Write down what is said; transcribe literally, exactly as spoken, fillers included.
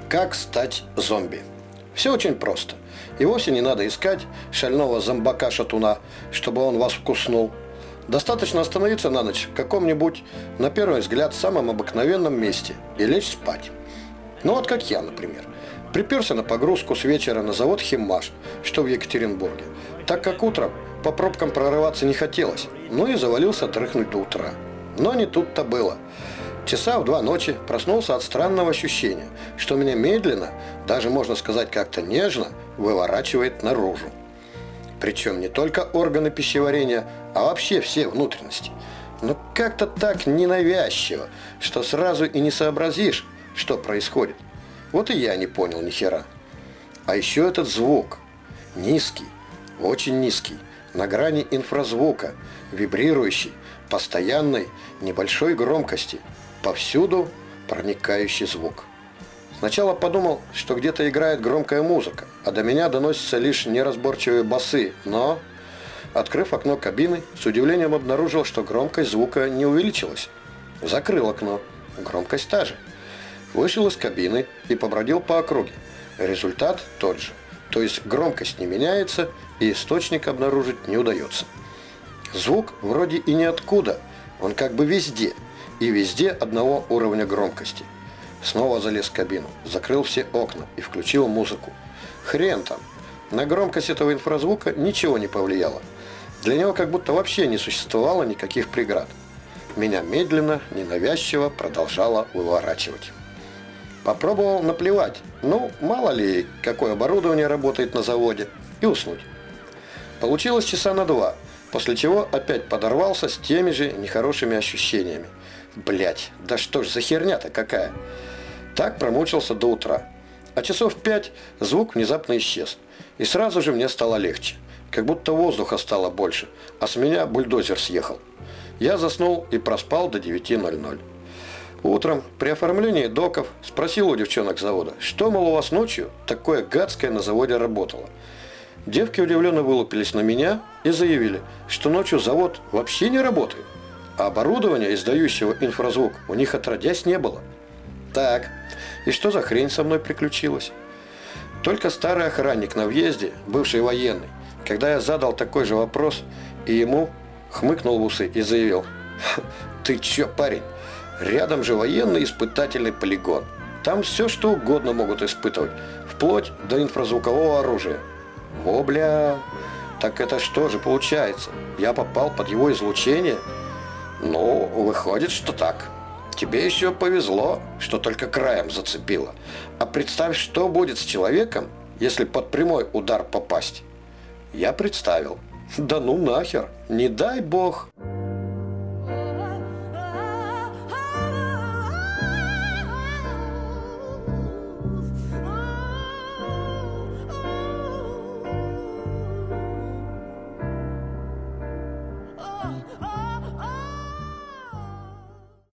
Как стать зомби? Все очень просто. И вовсе не надо искать шального зомбака-шатуна, чтобы он вас вкуснул. Достаточно остановиться на ночь в каком-нибудь, на первый взгляд, самом обыкновенном месте и лечь спать. Ну вот как я, например. Приперся на погрузку с вечера на завод «Химмаш», что в Екатеринбурге, так как утром по пробкам прорываться не хотелось, ну и завалился дрыхнуть до утра. Но не тут-то было. Часа в два ночи проснулся от странного ощущения, что меня медленно, даже можно сказать как-то нежно, выворачивает наружу. Причем не только органы пищеварения, а вообще все внутренности. Но как-то так ненавязчиво, что сразу и не сообразишь, что происходит. Вот и я не понял ни хера. А еще этот звук. Низкий, очень низкий, на грани инфразвука, вибрирующий, постоянной, небольшой громкости. Повсюду проникающий звук. Сначала подумал, что где-то играет громкая музыка, а до меня доносятся лишь неразборчивые басы, но, открыв окно кабины, с удивлением обнаружил, что громкость звука не увеличилась. Закрыл окно. Громкость та же. Вышел из кабины и побродил по округе. Результат тот же. То есть громкость не меняется и источник обнаружить не удается. Звук вроде и ниоткуда, он как бы везде. И везде одного уровня громкости. Снова залез в кабину, закрыл все окна и включил музыку. Хрен там. На громкость этого инфразвука ничего не повлияло. Для него как будто вообще не существовало никаких преград. Меня медленно, ненавязчиво продолжало выворачивать. Попробовал наплевать. Ну, мало ли, какое оборудование работает на заводе. И уснуть. Получилось часа на два, после чего опять подорвался с теми же нехорошими ощущениями. Блять, да что ж за херня-то какая? Так промучился до утра. А часов в пять звук внезапно исчез. И сразу же мне стало легче. Как будто воздуха стало больше, а с меня бульдозер съехал. Я заснул и проспал до девяти ноль-ноль. Утром при оформлении доков спросил у девчонок завода, что, мол, у вас ночью такое гадское на заводе работало. Девки удивленно вылупились на меня и заявили, что ночью завод вообще не работает. А оборудования, издающего инфразвук, у них отродясь не было. Так, и что за хрень со мной приключилась? Только старый охранник на въезде, бывший военный, когда я задал такой же вопрос, и ему хмыкнул в усы и заявил: «Ты чё, парень, рядом же военный испытательный полигон. Там все что угодно могут испытывать, вплоть до инфразвукового оружия». Во, бля, так это что же получается? Я попал под его излучение? Ну, выходит, что так. Тебе еще повезло, что только краем зацепило. А представь, что будет с человеком, если под прямой удар попасть. Я представил. Да ну нахер, не дай бог.